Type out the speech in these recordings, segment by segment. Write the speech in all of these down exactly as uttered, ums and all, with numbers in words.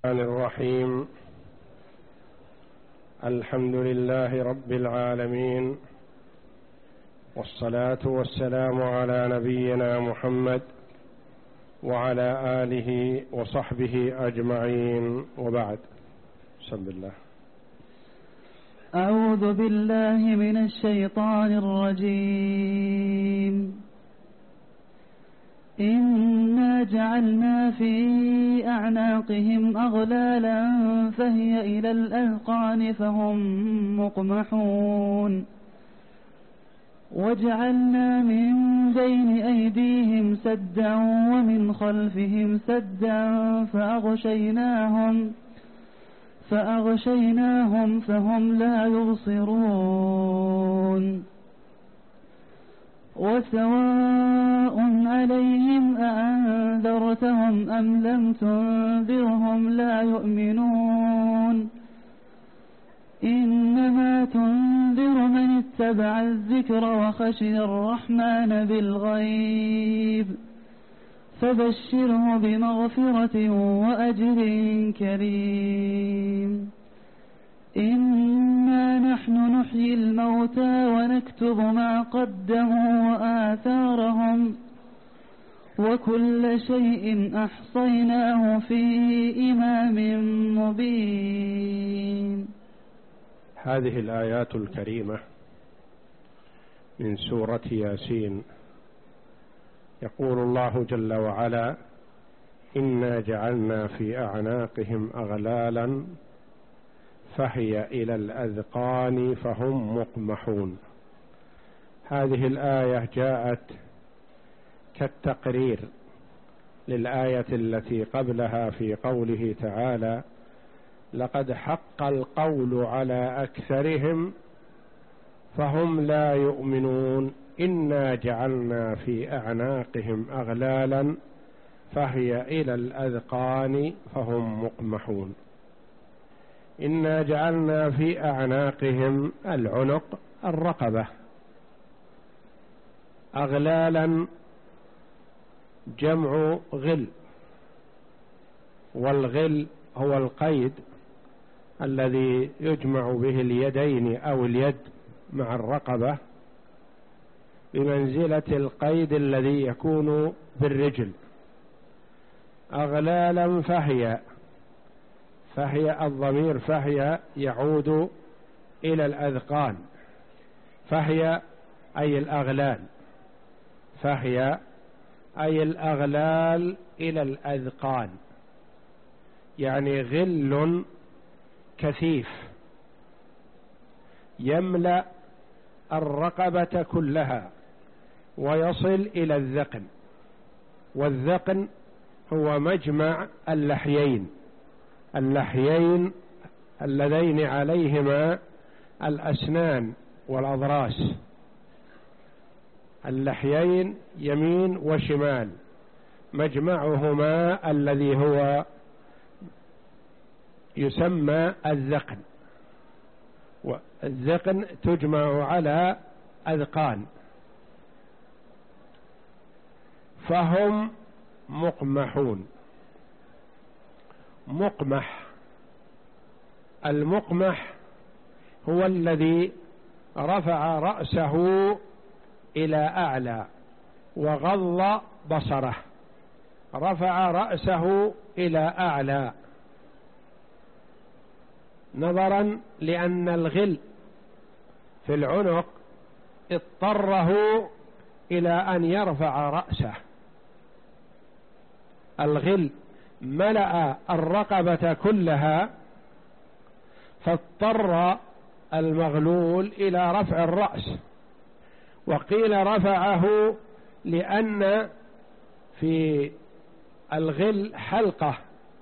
الرحمن الرحيم. الحمد لله رب العالمين، والصلاة والسلام على نبينا محمد وعلى آله وصحبه أجمعين، وبعد. بسم الله. أعوذ بالله من الشيطان الرجيم. إنا جعلنا في أعناقهم أغلالا فهي إلى الأذقان فهم مقمحون، وجعلنا من بين أيديهم سدا ومن خلفهم سدا فأغشيناهم فأغشيناهم فهم لا يبصرون. وسواء عليهم أأنذرتهم أم لم تنذرهم لا يؤمنون. إنما تنذر من اتبع الذكر وخشي الرحمن بالغيب، فبشره بمغفرة وأجر كريم. إنا نحن نحيي الموتى ونكتب ما قدموا وآثارهم، وكل شيء أحصيناه في إمام مبين. هذه الآيات الكريمة من سورة ياسين. يقول الله جل وعلا: إنا جعلنا في أعناقهم أغلالا فهي إلى الأذقان فهم مقمحون. هذه الآية جاءت كالتقرير للآية التي قبلها في قوله تعالى: لقد حق القول على أكثرهم فهم لا يؤمنون. إنا جعلنا في أعناقهم أغلالا فهي إلى الأذقان فهم مقمحون. إنا جعلنا في أعناقهم، العنق الرقبة، أغلالا جمع غل، والغل هو القيد الذي يجمع به اليدين أو اليد مع الرقبة بمنزلة القيد الذي يكون بالرجل. أغلالا فهي فهي الضمير فهي يعود إلى الأذقان، فهي أي الأغلال، فهي أي الأغلال إلى الأذقان، يعني غل كثيف يملأ الرقبة كلها ويصل إلى الذقن. والذقن هو مجمع اللحيين اللحيين اللذين عليهما الأسنان والأضراس، اللحيين يمين وشمال، مجمعهما الذي هو يسمى الذقن. والذقن تجمع على أذقان. فهم مقمحون. مقمح، المقمح هو الذي رفع رأسه إلى أعلى وغض بصره، رفع رأسه إلى أعلى نظرا لأن الغل في العنق اضطره إلى أن يرفع رأسه. الغل ملأ الرقبة كلها، فاضطر المغلول إلى رفع الرأس. وقيل رفعه لأن في الغل حلقة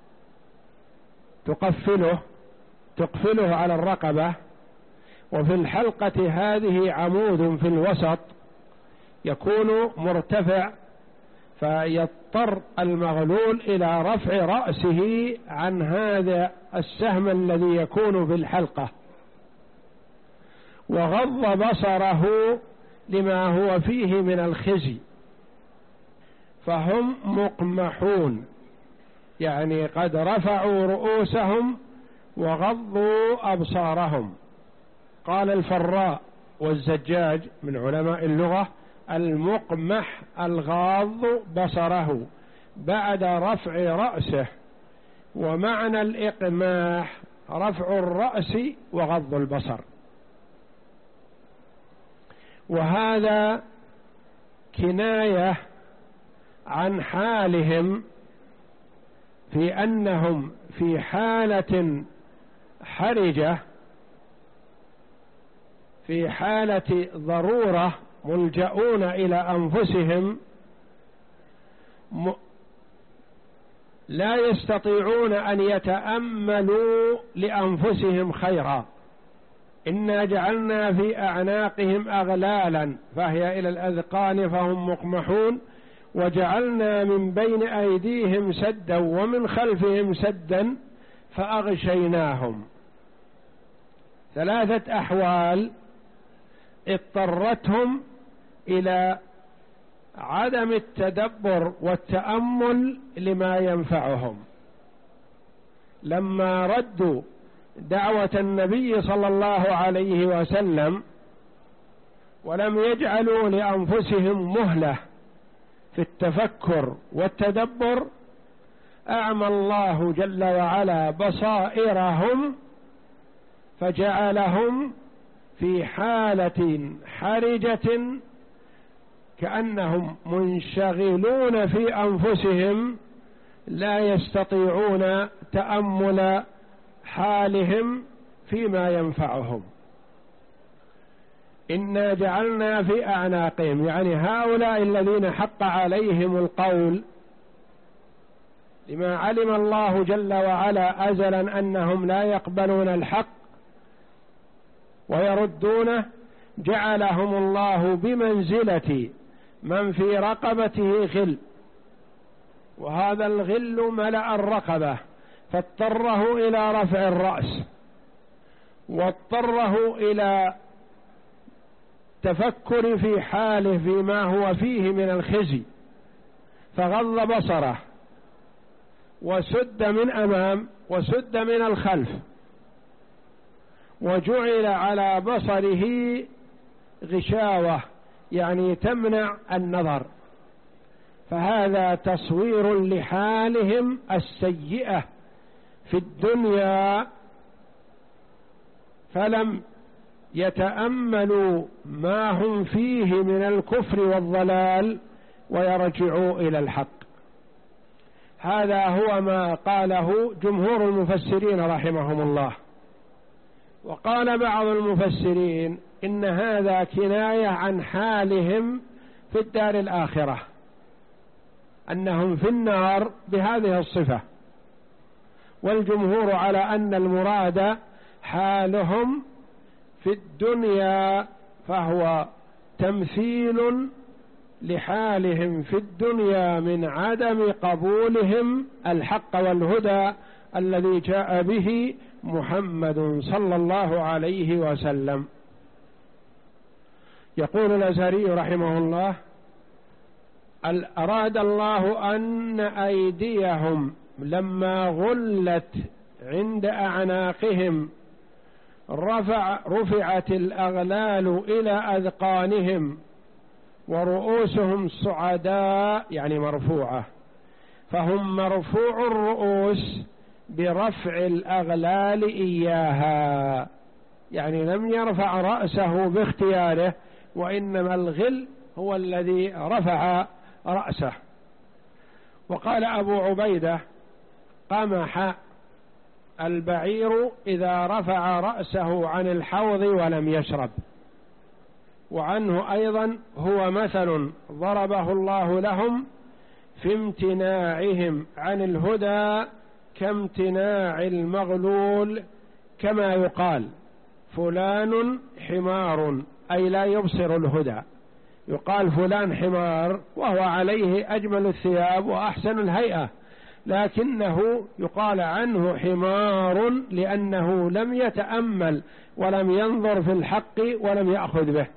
تقفله تقفله على الرقبة، وفي الحلقة هذه عمود في الوسط يكون مرتفع، فيضطر المغلول إلى رفع رأسه عن هذا السهم الذي يكون بالحلقة، وغض بصره لما هو فيه من الخزي. فهم مقمحون، يعني قد رفعوا رؤوسهم وغضوا أبصارهم. قال الفراء والزجاج من علماء اللغة: المقمح الغاض بصره بعد رفع رأسه، ومعنى الإقماح رفع الرأس وغض البصر. وهذا كناية عن حالهم في أنهم في حالة حرجة، في حالة ضرورة، ملجؤون إلى أنفسهم، م... لا يستطيعون أن يتأملوا لأنفسهم خيرا. إنا جعلنا في أعناقهم أغلالا فهي إلى الأذقان فهم مقمحون، وجعلنا من بين أيديهم سدا ومن خلفهم سدا فأغشيناهم. ثلاثة أحوال اضطرتهم إلى عدم التدبر والتأمل لما ينفعهم. لما ردوا دعوة النبي صلى الله عليه وسلم ولم يجعلوا لأنفسهم مهلة في التفكر والتدبر، أعمى الله جل وعلا بصائرهم فجعلهم في حالة حرجة كأنهم منشغلون في أنفسهم لا يستطيعون تأمل حالهم فيما ينفعهم. إنا جعلنا في أعناقهم، يعني هؤلاء الذين حق عليهم القول لما علم الله جل وعلا أزلا أنهم لا يقبلون الحق ويردونه، جعلهم الله بمنزلة من في رقبته غل، وهذا الغل ملأ الرقبة فاضطره إلى رفع الرأس واضطره إلى تفكر في حاله فيما هو فيه من الخزي، فغض بصره وسد من أمام وسد من الخلف، وجعل على بصره غشاوة يعني تمنع النظر. فهذا تصوير لحالهم السيئة في الدنيا، فلم يتأملوا ما هم فيه من الكفر والضلال ويرجعوا إلى الحق. هذا هو ما قاله جمهور المفسرين رحمهم الله. وقال بعض المفسرين إن هذا كناية عن حالهم في الدار الآخرة، أنهم في النار بهذه الصفة، والجمهور على أن المراد حالهم في الدنيا، فهو تمثيل لحالهم في الدنيا من عدم قبولهم الحق والهدى الذي جاء به محمد صلى الله عليه وسلم. يقول الأزهري رحمه الله: أراد الله أن أيديهم لما غلت عند أعناقهم رفع رفعت الأغلال إلى أذقانهم ورؤوسهم صعداء يعني مرفوعة، فهم مرفوع الرؤوس برفع الأغلال إياها، يعني لم يرفع رأسه باختياره، وإنما الغل هو الذي رفع رأسه. وقال أبو عبيدة: قمح البعير إذا رفع رأسه عن الحوض ولم يشرب. وعنه أيضا: هو مثل ضربه الله لهم في امتناعهم عن الهدى كامتناع المغلول، كما يقال فلان حمار أي لا يبصر الهدى، يقال فلان حمار وهو عليه أجمل الثياب وأحسن الهيئة، لكنه يقال عنه حمار لأنه لم يتأمل ولم ينظر في الحق ولم يأخذ به.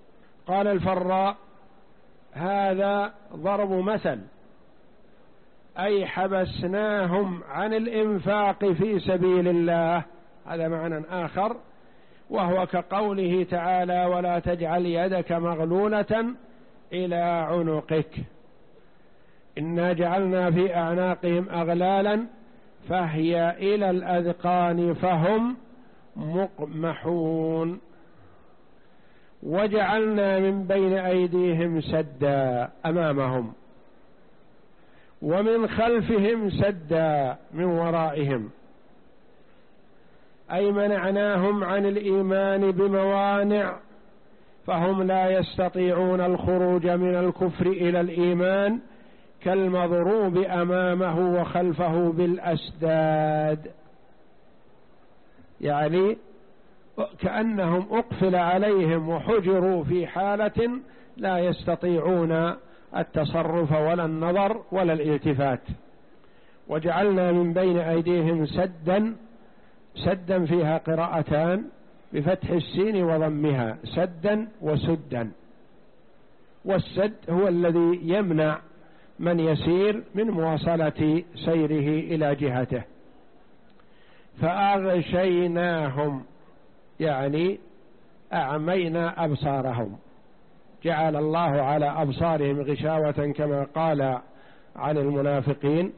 قال الفراء: هذا ضرب مثل أي حبسناهم عن الإنفاق في سبيل الله، هذا معنى آخر، وهو كقوله تعالى ولا تجعل يدك مغلولة إلى عنقك، إنا جعلنا في أعناقهم أغلالا فهي إلى الأذقان فهم مقمحون. وجعلنا من بين أيديهم سدا أمامهم ومن خلفهم سدا من ورائهم، أي منعناهم عن الإيمان بموانع فهم لا يستطيعون الخروج من الكفر إلى الإيمان كالمضروب أمامه وخلفه بالأسداد، يعني كأنهم أقفل عليهم وحجروا في حالة لا يستطيعون التصرف ولا النظر ولا الالتفات. وجعلنا من بين أيديهم سدا، سدا فيها قراءتان بفتح السين وضمها، سدا وسدا، والسد هو الذي يمنع من يسير من مواصلة سيره إلى جهته. فأغشيناهم يعني أعمينا أبصارهم، جعل الله على أبصارهم غشاوة كما قال عن المنافقين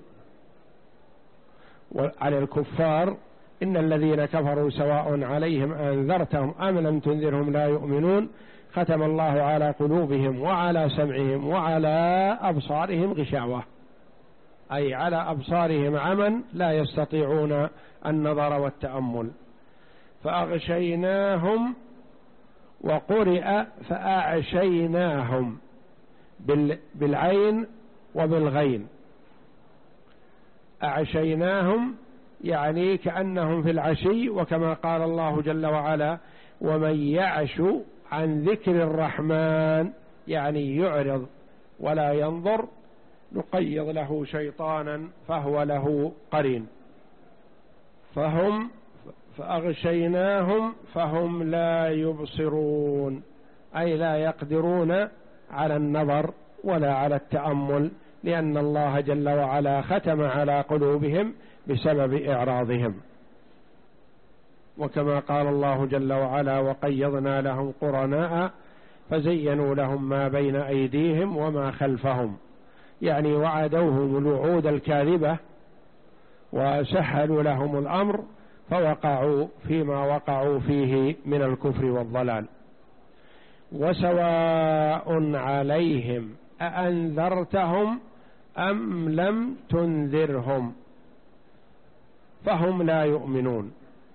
وعن الكفار إن الذين كفروا سواء عليهم أنذرتهم أم لم تنذرهم لا يؤمنون، ختم الله على قلوبهم وعلى سمعهم وعلى أبصارهم غشاوة، أي على أبصارهم عمى لا يستطيعون النظر والتأمل. فأغشيناهم، وقرئ فأعشيناهم بالعين وبالغين، أعشيناهم يعني كأنهم في العشي، وكما قال الله جل وعلا ومن يعش عن ذكر الرحمن يعني يعرض ولا ينظر نقيض له شيطانا فهو له قرين. فهم فأغشيناهم فهم لا يبصرون، أي لا يقدرون على النظر ولا على التأمل، لأن الله جل وعلا ختم على قلوبهم بسبب إعراضهم. وكما قال الله جل وعلا وقيضنا لهم قرناء فزينوا لهم ما بين أيديهم وما خلفهم، يعني وعدوهم الوعود الكاذبة وسهلوا لهم الأمر فوقعوا فيما وقعوا فيه من الكفر والضلال. وسواء عليهم أأنذرتهم أم لم تنذرهم فهم لا يؤمنون.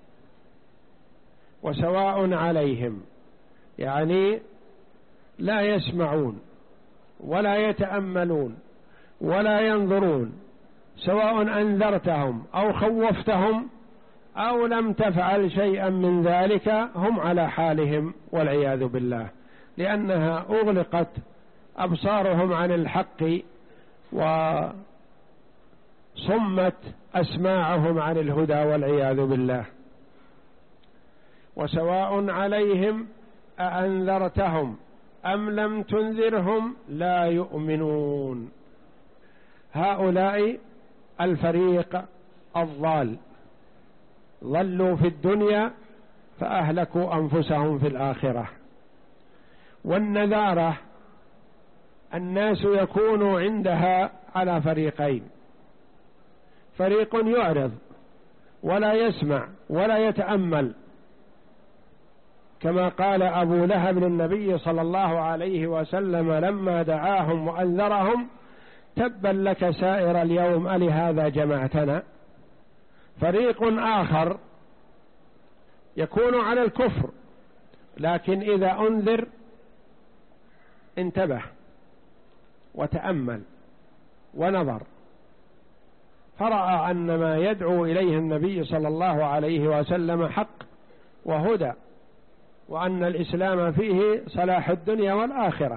وسواء عليهم يعني لا يسمعون ولا يتأملون ولا ينظرون، سواء أنذرتهم أو خوفتهم أو لم تفعل شيئا من ذلك هم على حالهم والعياذ بالله، لأنها أغلقت أبصارهم عن الحق وصمت أسماعهم عن الهدى والعياذ بالله. وسواء عليهم أأنذرتهم أم لم تنذرهم لا يؤمنون. هؤلاء الفريق الضال ضلوا في الدنيا فأهلكوا أنفسهم في الآخرة. والنذارة الناس يكون عندها على فريقين، فريق يعرض ولا يسمع ولا يتأمل، كما قال أبو لهب للنبي صلى الله عليه وسلم لما دعاهم وأنذرهم تبا لك سائر اليوم ألهذا جمعتنا. فريق آخر يكون على الكفر لكن إذا أنذر انتبه وتأمل ونظر، فرأى أن ما يدعو إليه النبي صلى الله عليه وسلم حق وهدى، وأن الإسلام فيه صلاح الدنيا والآخرة،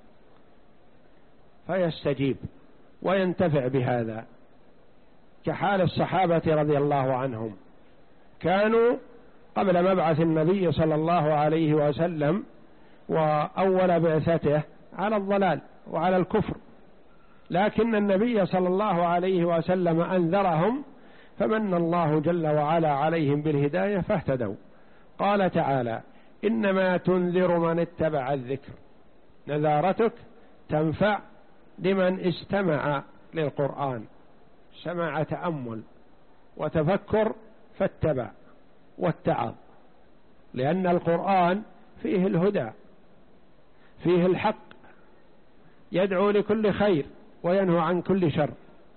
فيستجيب وينتفع بهذا، كحال الصحابة رضي الله عنهم، كانوا قبل مبعث النبي صلى الله عليه وسلم وأول بعثته على الضلال وعلى الكفر، لكن النبي صلى الله عليه وسلم أنذرهم فمن الله جل وعلا عليهم بالهداية فاهتدوا. قال تعالى: إنما تنذر من اتبع الذكر. نذارتك تنفع لمن استمع للقرآن، سمع تأمل وتفكر فاتبع واتعظ، لأن القرآن فيه الهدى، فيه الحق، يدعو لكل خير وينهى عن كل شر،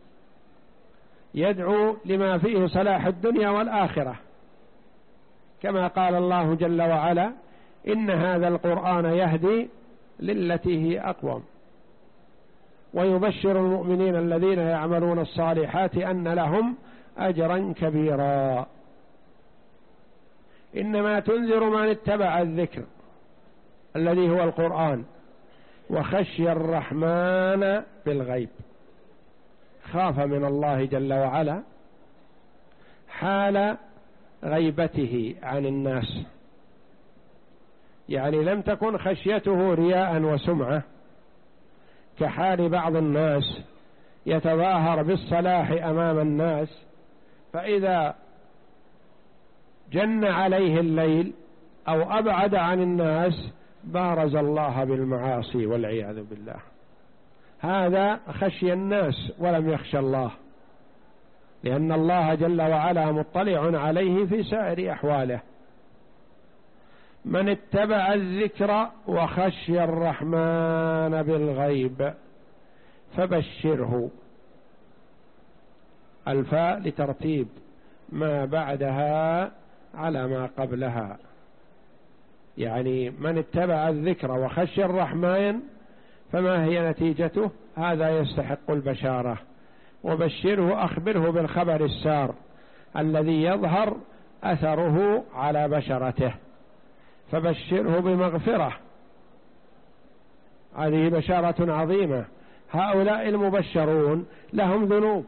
يدعو لما فيه صلاح الدنيا والآخرة، كما قال الله جل وعلا: إن هذا القرآن يهدي للتي هي أقوم، ويبشر المؤمنين الذين يعملون الصالحات أن لهم أجرا كبيرا. إنما تنذر من اتبع الذكر الذي هو القرآن وخشي الرحمن بالغيب، خاف من الله جل وعلا حال غيبته عن الناس، يعني لم تكن خشيته رياء وسمعة كحال بعض الناس يتظاهر بالصلاح أمام الناس، فإذا جن عليه الليل أو أبعد عن الناس بارز الله بالمعاصي والعياذ بالله. هذا خشي الناس ولم يخشى الله، لأن الله جل وعلا مطلع عليه في سائر أحواله. من اتبع الذكر وخشي الرحمن بالغيب فبشره. الفاء لترتيب ما بعدها على ما قبلها، يعني من اتبع الذكر وخشي الرحمن فما هي نتيجته؟ هذا يستحق البشارة. وبشره أخبره بالخبر السار الذي يظهر أثره على بشرته، فبشره بمغفرة. هذه بشارة عظيمة. هؤلاء المبشرون لهم ذنوب،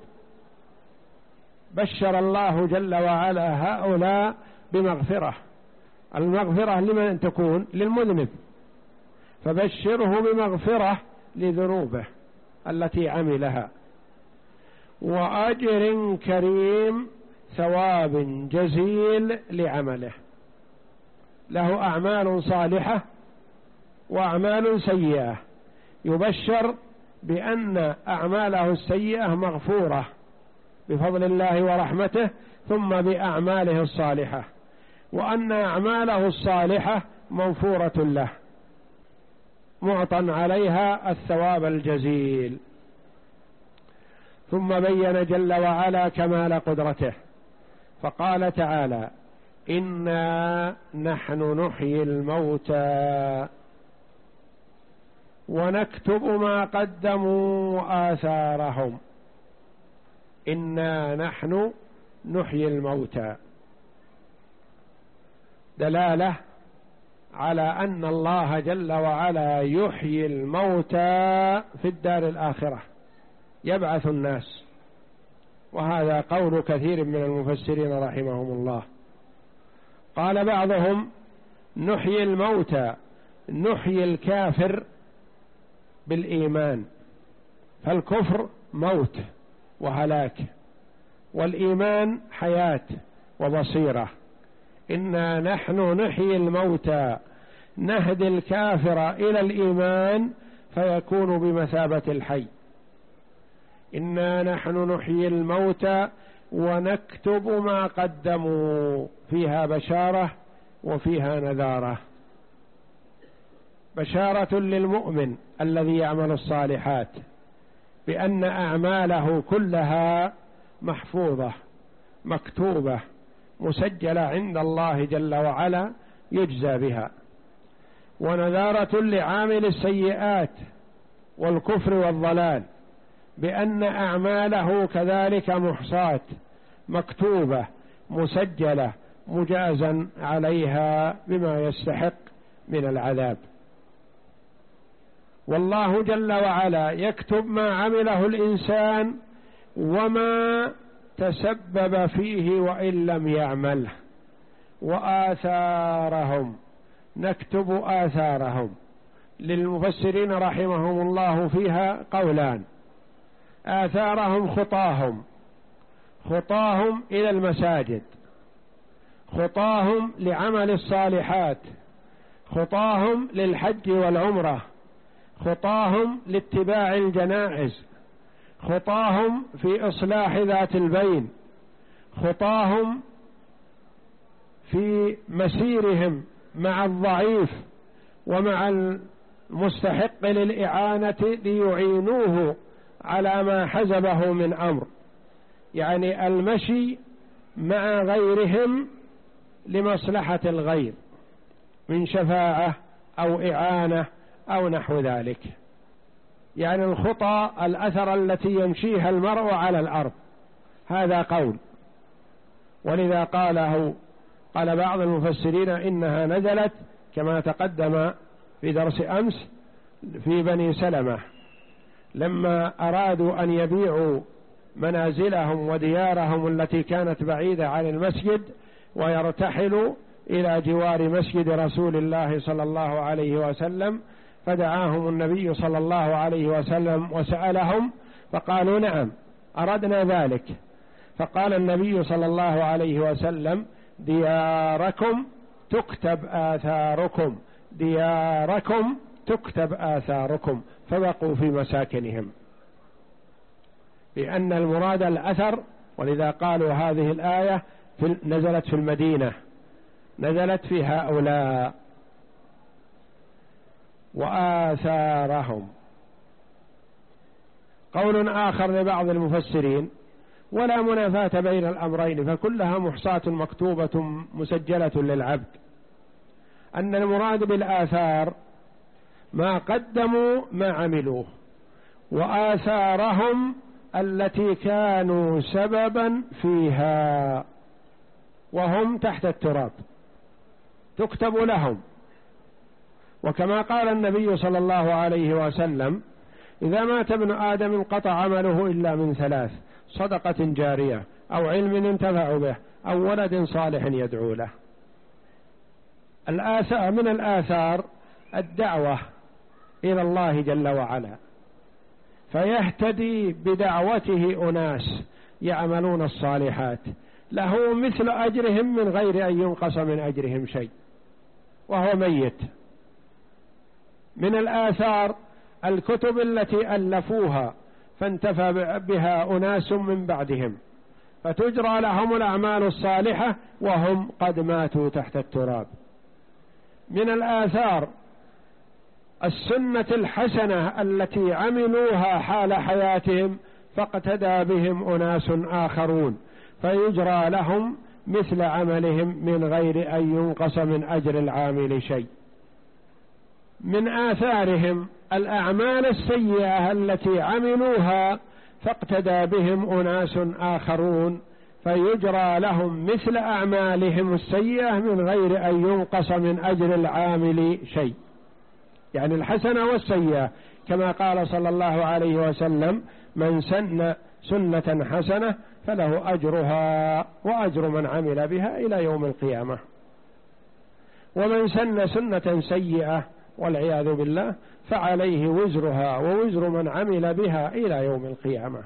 بشر الله جل وعلا هؤلاء بمغفرة. المغفرة لمن تكون؟ للمذنب، فبشره بمغفرة لذنوبه التي عملها، وأجر كريم، ثواب جزيل لعمله. له أعمال صالحة وأعمال سيئة، يبشر بأن أعماله السيئة مغفورة بفضل الله ورحمته، ثم بأعماله الصالحة، وأن أعماله الصالحة موفورة له معطى عليها الثواب الجزيل. ثم بين جل وعلا كمال قدرته فقال تعالى: إنا نحن نحيي الموتى ونكتب ما قدموا وآثارهم. إنا نحن نحيي الموتى، دلالة على أن الله جل وعلا يحيي الموتى في الدار الآخرة، يبعث الناس. وهذا قول كثير من المفسرين رحمهم الله. قال بعضهم: نحيي الموتى، نحيي الكافر بالإيمان، فالكفر موت وهلاك، والإيمان حياة وبصيرة. إنا نحن نحيي الموتى، نهدي الكافر إلى الإيمان فيكون بمثابة الحي. إنا نحن نحيي الموتى ونكتب ما قدموا، فيها بشارة وفيها نذارة. بشارة للمؤمن الذي يعمل الصالحات بأن أعماله كلها محفوظة مكتوبة مسجلة عند الله جل وعلا يجزى بها. ونذارة لعامل السيئات والكفر والضلال بأن أعماله كذلك محصاة مكتوبة مسجلة مجازا عليها بما يستحق من العذاب. والله جل وعلا يكتب ما عمله الإنسان وما تسبب فيه وإن لم يعمله. وآثارهم، نكتب آثارهم. للمفسرين رحمهم الله فيها قولان: آثارهم خطاهم، خطاهم إلى المساجد، خطاهم لعمل الصالحات، خطاهم للحج والعمرة، خطاهم لاتباع الجنائز، خطاهم في إصلاح ذات البين، خطاهم في مسيرهم مع الضعيف ومع المستحق للإعانة ليعينوه على ما حزبه من أمر، يعني المشي مع غيرهم لمصلحة الغير من شفاعة أو إعانة أو نحو ذلك. يعني الخطى الأثر التي يمشيها المرء على الأرض، هذا قول. ولذا قاله قال بعض المفسرين إنها نزلت كما تقدم في درس أمس في بني سلمة لما أرادوا أن يبيعوا منازلهم وديارهم التي كانت بعيدة عن المسجد ويرتحلوا إلى جوار مسجد رسول الله صلى الله عليه وسلم، فدعاهم النبي صلى الله عليه وسلم وسألهم فقالوا نعم أردنا ذلك، فقال النبي صلى الله عليه وسلم دياركم تكتب آثاركم، دياركم تكتب آثاركم، فبقوا في مساكنهم، لأن المراد الأثر. ولذا قالوا هذه الآية في نزلت في المدينة، نزلت في هؤلاء. وآثارهم قول آخر لبعض المفسرين ولا منافاة بين الأمرين، فكلها محصاة مكتوبة مسجلة للعبد، أن المراد بالآثار ما قدموا ما عملوه، وآثارهم التي كانوا سببا فيها وهم تحت التراب تكتب لهم. وكما قال النبي صلى الله عليه وسلم إذا مات ابن آدم انقطع عمله إلا من ثلاث: صدقة جارية أو علم ينتفع به أو ولد صالح يدعو له. الآثار من الآثار الدعوة إلى الله جل وعلا، فيهتدي بدعوته أناس يعملون الصالحات له مثل أجرهم من غير أن ينقص من أجرهم شيء وهو ميت. من الآثار الكتب التي ألفوها فانتفع بها أناس من بعدهم، فتجرى لهم الأعمال الصالحة وهم قد ماتوا تحت التراب. من الآثار السنة الحسنة التي عملوها حال حياتهم فاقتدى بهم أناس آخرون، فيجرى لهم مثل عملهم من غير أن ينقص من أجر العامل شيء. من آثارهم الأعمال السيئة التي عملوها فاقتدى بهم أناس آخرون، فيجرى لهم مثل أعمالهم السيئة من غير أن ينقص من أجر العامل شيء، يعني الحسنة والسيئة، كما قال صلى الله عليه وسلم من سن سنة حسنة فله أجرها وأجر من عمل بها إلى يوم القيامة، ومن سن سنة سيئة والعياذ بالله فعليه وزرها ووزر من عمل بها إلى يوم القيامة.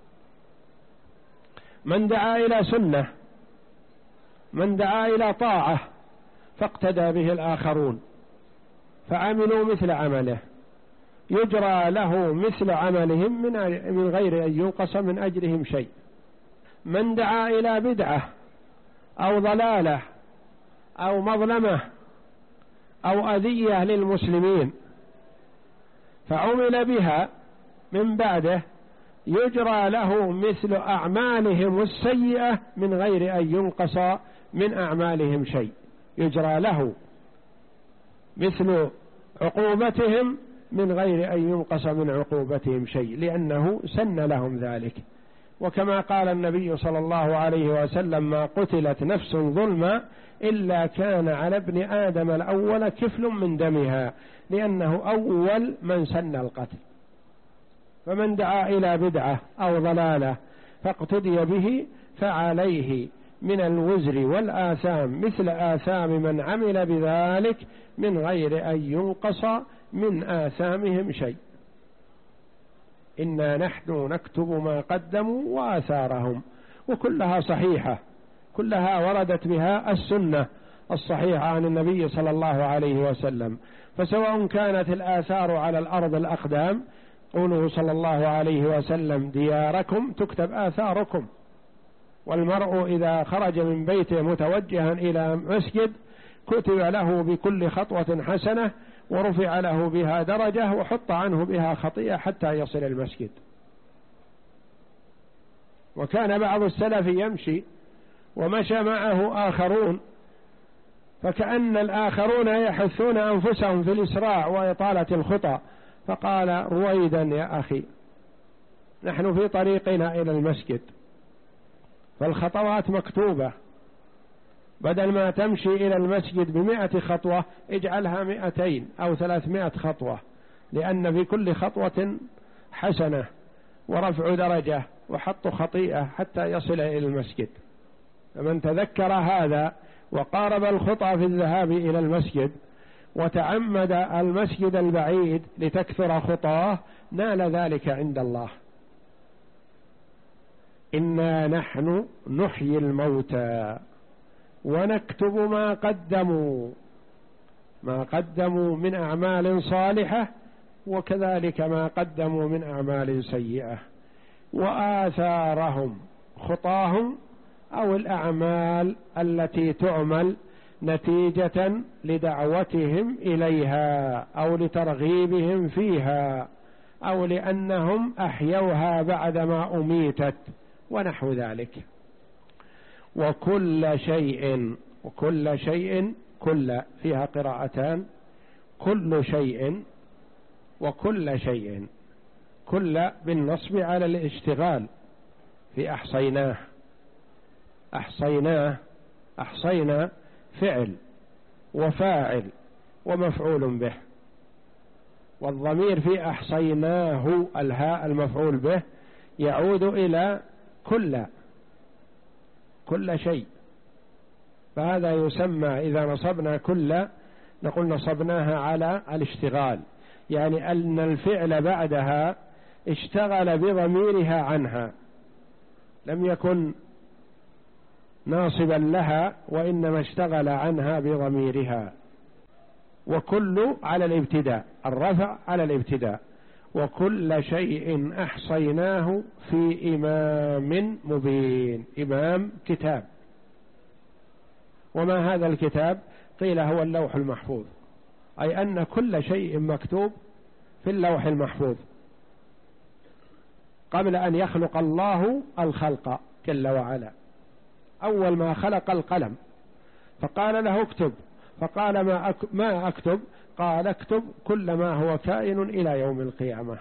من دعا إلى سنة، من دعا إلى طاعة فاقتدى به الآخرون فعملوا مثل عمله يجرى له مثل عملهم من غير أن ينقص من أجرهم شيء. من دعا إلى بدعة أو ضلالة أو مظلمة أو أذية للمسلمين فعمل بها من بعده يجرى له مثل أعمالهم السيئة من غير أن ينقص من أعمالهم شيء، يجرى له مثل عقوبتهم من غير أن ينقص من عقوبتهم شيء، لأنه سن لهم ذلك. وكما قال النبي صلى الله عليه وسلم ما قتلت نفس ظلما إلا كان على ابن آدم الأول كفل من دمها، لأنه أول من سن القتل. فمن دعا إلى بدعة أو ضلالة فاقتدي به فعليه من الوزر والآثام مثل آثام من عمل بذلك من غير أن ينقص من آثامهم شيء. إنا نحن نكتب ما قدموا وآثارهم، وكلها صحيحة، كلها وردت بها السنة الصحيحة عن النبي صلى الله عليه وسلم. فسواء كانت الآثار على الأرض الأقدام، قوله صلى الله عليه وسلم دياركم تكتب آثاركم، والمرء إذا خرج من بيته متوجها إلى مسجد كتب له بكل خطوة حسنة، ورفع له بها درجة، وحط عنه بها خطيئة حتى يصل المسجد. وكان بعض السلف يمشي ومشى معه آخرون، فكأن الآخرون يحثون أنفسهم في الإسراع وإطالة الخطى، فقال رويدا يا أخي، نحن في طريقنا إلى المسجد، فالخطوات مكتوبة، بدل ما تمشي إلى المسجد بمئة خطوة اجعلها مئتين أو ثلاثمائة خطوة، لأن في كل خطوة حسنة ورفع درجة وحط خطيئة حتى يصل إلى المسجد. فمن تذكر هذا وقارب الخطى في الذهاب إلى المسجد وتعمد المسجد البعيد لتكثر خطاه نال ذلك عند الله. إنا نحن نحيي الموتى ونكتب ما قدموا ما قدموا من أعمال صالحة، وكذلك ما قدموا من أعمال سيئة، وآثارهم خطاهم أو الأعمال التي تعمل نتيجة لدعوتهم إليها أو لترغيبهم فيها أو لأنهم أحيوها بعدما أميتت ونحو ذلك. وكل شيء وكل شيء كل فيها قراءتان، كل شيء وكل شيء، كل بالنصب على الاشتغال في أحصيناه. أحصيناه أحصينا فعل وفاعل ومفعول به، والضمير في أحصيناه الهاء المفعول به يعود إلى كل كل شيء، فهذا يسمى إذا نصبنا كل نقول نصبناها على الاشتغال، يعني أن الفعل بعدها اشتغل بضميرها عنها، لم يكن ناصبا لها وإنما اشتغل عنها بضميرها. وكل على الابتداء، الرفع على الابتداء. وكل شيء أحصيناه في إمام مبين، إمام كتاب. وما هذا الكتاب؟ قيل هو اللوح المحفوظ، أي أن كل شيء مكتوب في اللوح المحفوظ قبل أن يخلق الله الخلق جل وعلا. أول ما خلق القلم فقال له اكتب، فقال ما, أك ما أكتب؟ قال اكتب كل ما هو كائن إلى يوم القيامة.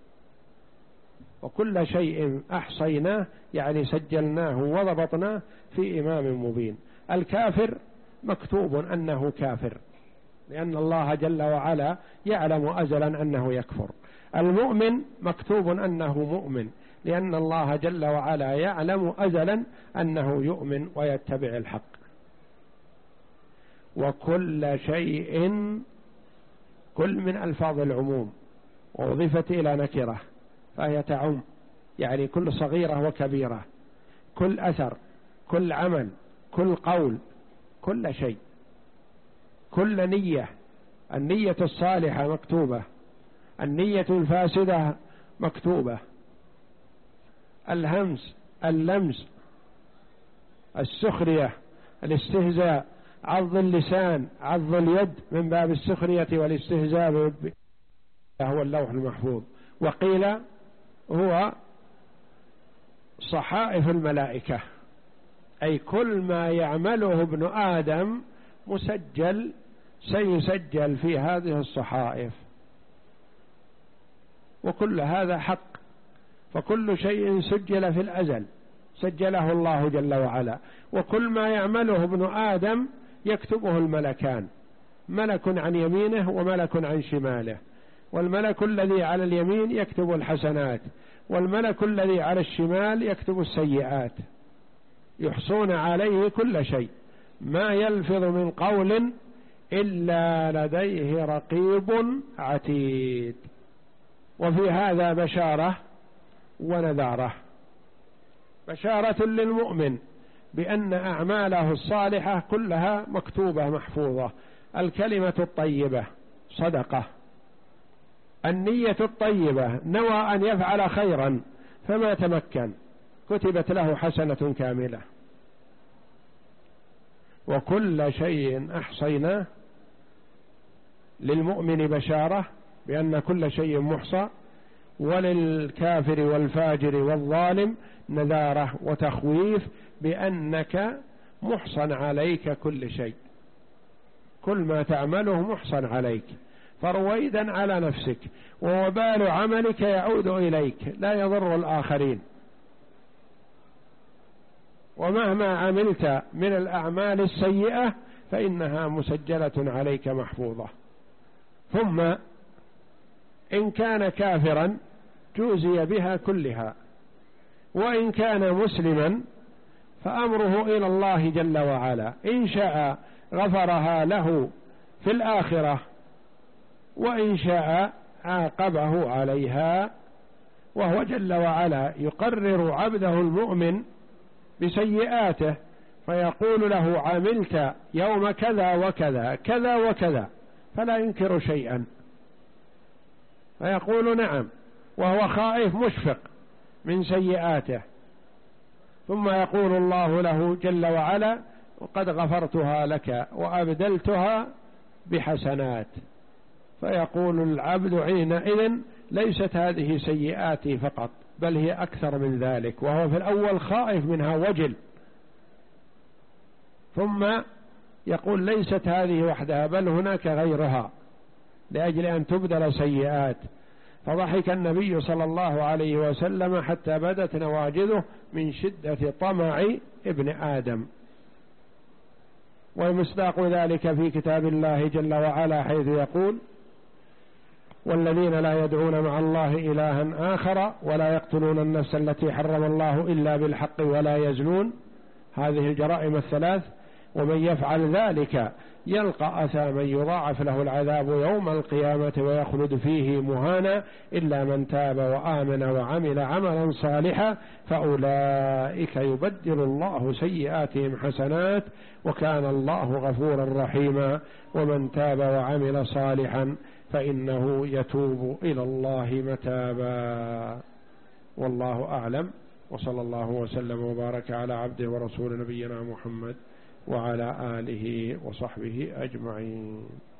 وكل شيء أحصيناه يعني سجلناه وضبطناه في إمام مبين. الكافر مكتوب أنه كافر لأن الله جل وعلا يعلم أزلا أنه يكفر. المؤمن مكتوب أنه مؤمن لأن الله جل وعلا يعلم أزلا أنه يؤمن ويتبع الحق. وكل شيء، كل من ألفاظ العموم وأضيفت إلى نكرة فهي تعم، يعني كل صغيرة وكبيرة، كل أثر، كل عمل، كل قول، كل شيء، كل نية. النية الصالحة مكتوبة، النية الفاسدة مكتوبة، الهمس، اللمس، السخرية، الاستهزاء، عض اللسان، عض اليد من باب السخرية والاستهزاء هو اللوح المحفوظ. وقيل هو صحائف الملائكة، أي كل ما يعمله ابن آدم مسجل سيسجل في هذه الصحائف. وكل هذا حق، فكل شيء سجل في الأزل سجله الله جل وعلا. وكل ما يعمله ابن آدم يكتبه الملكان، ملك عن يمينه وملك عن شماله، والملك الذي على اليمين يكتب الحسنات، والملك الذي على الشمال يكتب السيئات. يحصون عليه كل شيء، ما يلفظ من قول إلا لديه رقيب عتيد. وفي هذا بشارة ونذاره. بشارة للمؤمن بأن أعماله الصالحة كلها مكتوبة محفوظة. الكلمة الطيبة صدقة، النية الطيبة نوى أن يفعل خيرا فما تمكن كتبت له حسنة كاملة. وكل شيء أحصيناه، للمؤمن بشارة بأن كل شيء محصى، وللكافر والفاجر والظالم نذارة وتخويف بأنك محصن عليك كل شيء، كل ما تعمله محصن عليك، فرويدا على نفسك، ووبال عملك يعود إليك لا يضر الآخرين. ومهما عملت من الأعمال السيئة فإنها مسجلة عليك محفوظة. ثم إن كان كافرا جوزي بها كلها، وإن كان مسلما فأمره إلى الله جل وعلا، إن شاء غفرها له في الآخرة، وإن شاء عاقبه عليها. وهو جل وعلا يقرر عبده المؤمن بسيئاته فيقول له عملت يوم كذا وكذا كذا وكذا، فلا ينكر شيئا، فيقول نعم، وهو خائف مشفق من سيئاته. ثم يقول الله له جل وعلا وقد غفرتها لك وأبدلتها بحسنات، فيقول العبد حينئذ ليست هذه سيئاتي فقط بل هي أكثر من ذلك، وهو في الأول خائف منها وجل، ثم يقول ليست هذه وحدها بل هناك غيرها لأجل أن تبدل سيئات. فضحك النبي صلى الله عليه وسلم حتى بدت نواجذه من شدة طمع ابن آدم. ومصداق ذلك في كتاب الله جل وعلا حيث يقول والذين لا يدعون مع الله إلها آخر ولا يقتلون النفس التي حرم الله إلا بالحق ولا يزنون، هذه الجرائم الثلاث، ومن يفعل ذلك يلقى أثاما يضاعف له العذاب يوم القيامة ويخلد فيه مهانا إلا من تاب وآمن وعمل عملا صالحا فأولئك يبدل الله سيئاتهم حسنات وكان الله غفورا رحيما. ومن تاب وعمل صالحا فإنه يتوب إلى الله متابا. والله أعلم، وصلى الله وسلم وبارك على عبده ورسول نبينا محمد وعلى آله وصحبه أجمعين.